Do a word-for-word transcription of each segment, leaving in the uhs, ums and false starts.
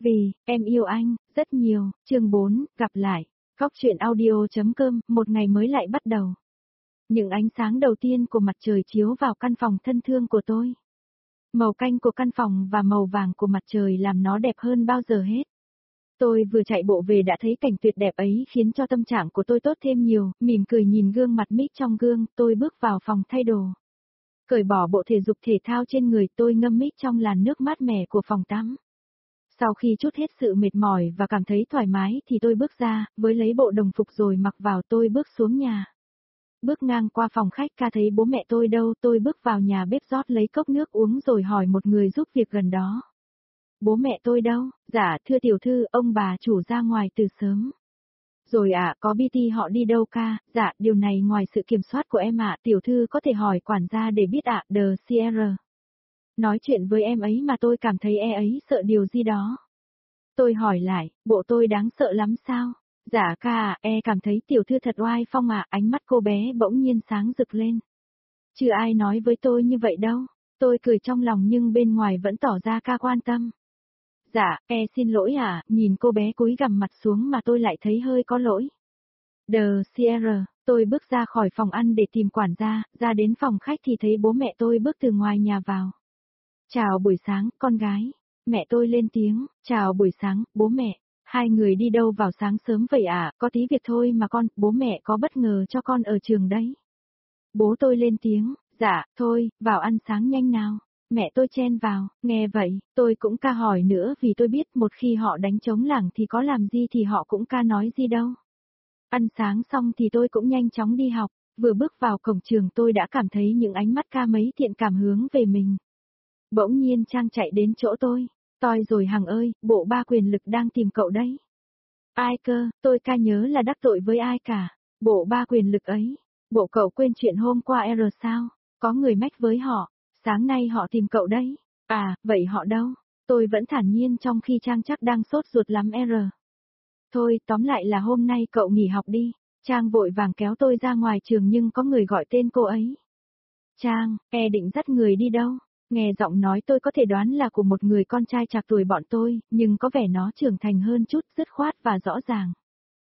Vì, em yêu anh, rất nhiều, chương bốn, gặp lại. Góc truyện audio.com, một ngày mới lại bắt đầu. Những ánh sáng đầu tiên của mặt trời chiếu vào căn phòng thân thương của tôi. Màu canh của căn phòng và màu vàng của mặt trời làm nó đẹp hơn bao giờ hết. Tôi vừa chạy bộ về đã thấy cảnh tuyệt đẹp ấy khiến cho tâm trạng của tôi tốt thêm nhiều, mỉm cười nhìn gương mặt Mick trong gương, tôi bước vào phòng thay đồ. Cởi bỏ bộ thể dục thể thao trên người, tôi ngâm Mick trong làn nước mát mẻ của phòng tắm. Sau khi trút hết sự mệt mỏi và cảm thấy thoải mái thì tôi bước ra, với lấy bộ đồng phục rồi mặc vào, tôi bước xuống nhà. Bước ngang qua phòng khách ca thấy bố mẹ tôi đâu, tôi bước vào nhà bếp rót lấy cốc nước uống rồi hỏi một người giúp việc gần đó. Bố mẹ tôi đâu? Dạ, thưa tiểu thư, ông bà chủ ra ngoài từ sớm. Rồi ạ, à, có bê tê họ đi đâu ca? Dạ, điều này ngoài sự kiểm soát của em ạ, tiểu thư có thể hỏi quản gia để biết ạ, The Sierra. Nói chuyện với em ấy mà tôi cảm thấy e ấy sợ điều gì đó. Tôi hỏi lại, bộ tôi đáng sợ lắm sao? Dạ ca à, e cảm thấy tiểu thư thật oai phong ạ, ánh mắt cô bé bỗng nhiên sáng rực lên. Chưa ai nói với tôi như vậy đâu, tôi cười trong lòng nhưng bên ngoài vẫn tỏ ra ca quan tâm. Dạ, e xin lỗi à, nhìn cô bé cúi gằm mặt xuống mà tôi lại thấy hơi có lỗi. The Sierra, tôi bước ra khỏi phòng ăn để tìm quản gia, ra đến phòng khách thì thấy bố mẹ tôi bước từ ngoài nhà vào. Chào buổi sáng, con gái. Mẹ tôi lên tiếng, chào buổi sáng, bố mẹ. Hai người đi đâu vào sáng sớm vậy à, có tí việc thôi mà con, bố mẹ có bất ngờ cho con ở trường đấy. Bố tôi lên tiếng, dạ, thôi, vào ăn sáng nhanh nào. Mẹ tôi chen vào, nghe vậy, tôi cũng ca hỏi nữa vì tôi biết một khi họ đánh trống lảng thì có làm gì thì họ cũng ca nói gì đâu. Ăn sáng xong thì tôi cũng nhanh chóng đi học, vừa bước vào cổng trường tôi đã cảm thấy những ánh mắt ca mấy thiện cảm hướng về mình. Bỗng nhiên Trang chạy đến chỗ tôi, toi rồi Hằng ơi, bộ ba quyền lực đang tìm cậu đấy. Ai cơ, tôi ca nhớ là đắc tội với ai cả, bộ ba quyền lực ấy, bộ cậu quên chuyện hôm qua R sao, có người mách với họ, sáng nay họ tìm cậu đấy, à, vậy họ đâu, tôi vẫn thản nhiên trong khi Trang chắc đang sốt ruột lắm R. Thôi, tóm lại là hôm nay cậu nghỉ học đi, Trang vội vàng kéo tôi ra ngoài trường nhưng có người gọi tên cô ấy. Trang, e định dắt người đi đâu? Nghe giọng nói tôi có thể đoán là của một người con trai trạc tuổi bọn tôi, nhưng có vẻ nó trưởng thành hơn chút, dứt khoát và rõ ràng.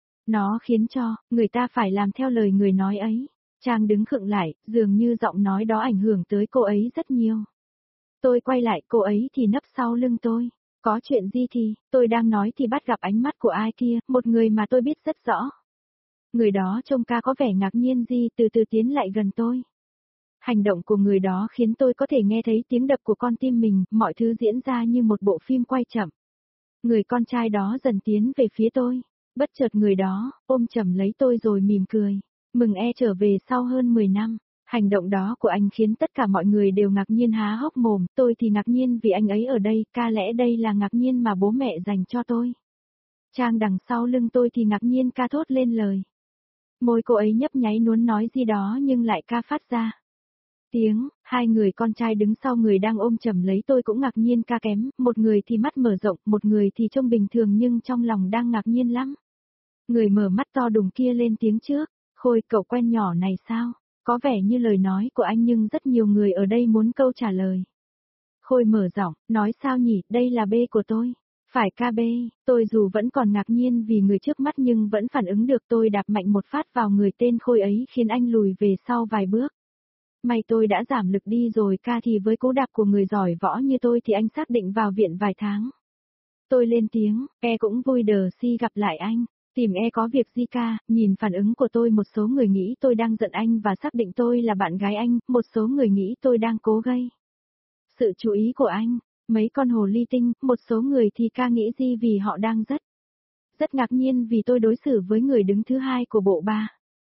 Nó khiến cho, người ta phải làm theo lời người nói ấy. Trang đứng khựng lại, dường như giọng nói đó ảnh hưởng tới cô ấy rất nhiều. Tôi quay lại, cô ấy thì nấp sau lưng tôi. Có chuyện gì thì, tôi đang nói thì bắt gặp ánh mắt của ai kia, một người mà tôi biết rất rõ. Người đó trông ca có vẻ ngạc nhiên gì từ từ tiến lại gần tôi. Hành động của người đó khiến tôi có thể nghe thấy tiếng đập của con tim mình, mọi thứ diễn ra như một bộ phim quay chậm. Người con trai đó dần tiến về phía tôi, bất chợt người đó, ôm chầm lấy tôi rồi mỉm cười, mừng e trở về sau hơn mười năm. Hành động đó của anh khiến tất cả mọi người đều ngạc nhiên há hốc mồm, tôi thì ngạc nhiên vì anh ấy ở đây, ca lẽ đây là ngạc nhiên mà bố mẹ dành cho tôi. Trang đằng sau lưng tôi thì ngạc nhiên ca thốt lên lời. Môi cô ấy nhấp nháy nuốt nói gì đó nhưng lại ca phát ra tiếng, hai người con trai đứng sau người đang ôm chầm lấy tôi cũng ngạc nhiên ca kém, một người thì mắt mở rộng, một người thì trông bình thường nhưng trong lòng đang ngạc nhiên lắm. Người mở mắt to đùng kia lên tiếng trước, Khôi cậu quen nhỏ này sao? Có vẻ như lời nói của anh nhưng rất nhiều người ở đây muốn câu trả lời. Khôi mở giọng, nói sao nhỉ, đây là B của tôi. Phải ca B, tôi dù vẫn còn ngạc nhiên vì người trước mắt nhưng vẫn phản ứng được tôi đạp mạnh một phát vào người tên Khôi ấy khiến anh lùi về sau vài bước. May tôi đã giảm lực đi rồi ca thì với cú đạp của người giỏi võ như tôi thì anh xác định vào viện vài tháng. Tôi lên tiếng, e cũng vui đờ si gặp lại anh, tìm e có việc gì ca, nhìn phản ứng của tôi một số người nghĩ tôi đang giận anh và xác định tôi là bạn gái anh, một số người nghĩ tôi đang cố gây sự chú ý của anh, mấy con hồ ly tinh, một số người thì ca nghĩ gì vì họ đang rất, rất ngạc nhiên vì tôi đối xử với người đứng thứ hai của bộ ba.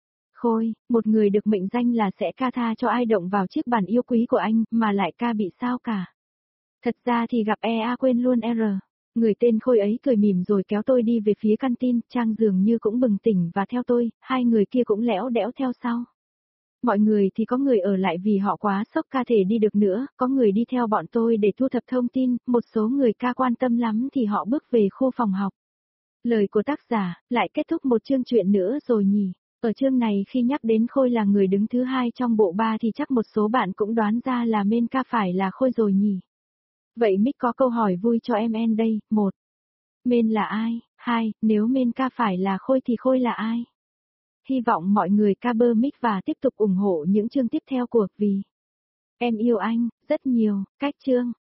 Khôi, một người được mệnh danh là sẽ ca tha cho ai động vào chiếc bàn yêu quý của anh, mà lại ca bị sao cả. Thật ra thì gặp e a quên luôn R. Người tên Khôi ấy cười mỉm rồi kéo tôi đi về phía canteen, Trang dường như cũng bừng tỉnh và theo tôi, hai người kia cũng lẽo đẽo theo sau. Mọi người thì có người ở lại vì họ quá sốc ca thể đi được nữa, có người đi theo bọn tôi để thu thập thông tin, một số người ca quan tâm lắm thì họ bước về khu phòng học. Lời của tác giả, lại kết thúc một chương truyện nữa rồi nhỉ. Ở chương này khi nhắc đến Khôi là người đứng thứ hai trong bộ ba thì chắc một số bạn cũng đoán ra là main ca phải là Khôi rồi nhỉ. Vậy Mick có câu hỏi vui cho em en đây, một. Main là ai? Hai, nếu main ca phải là Khôi thì Khôi là ai? Hy vọng mọi người cover mic và tiếp tục ủng hộ những chương tiếp theo của Vì Em Yêu Anh, rất nhiều, cách chương.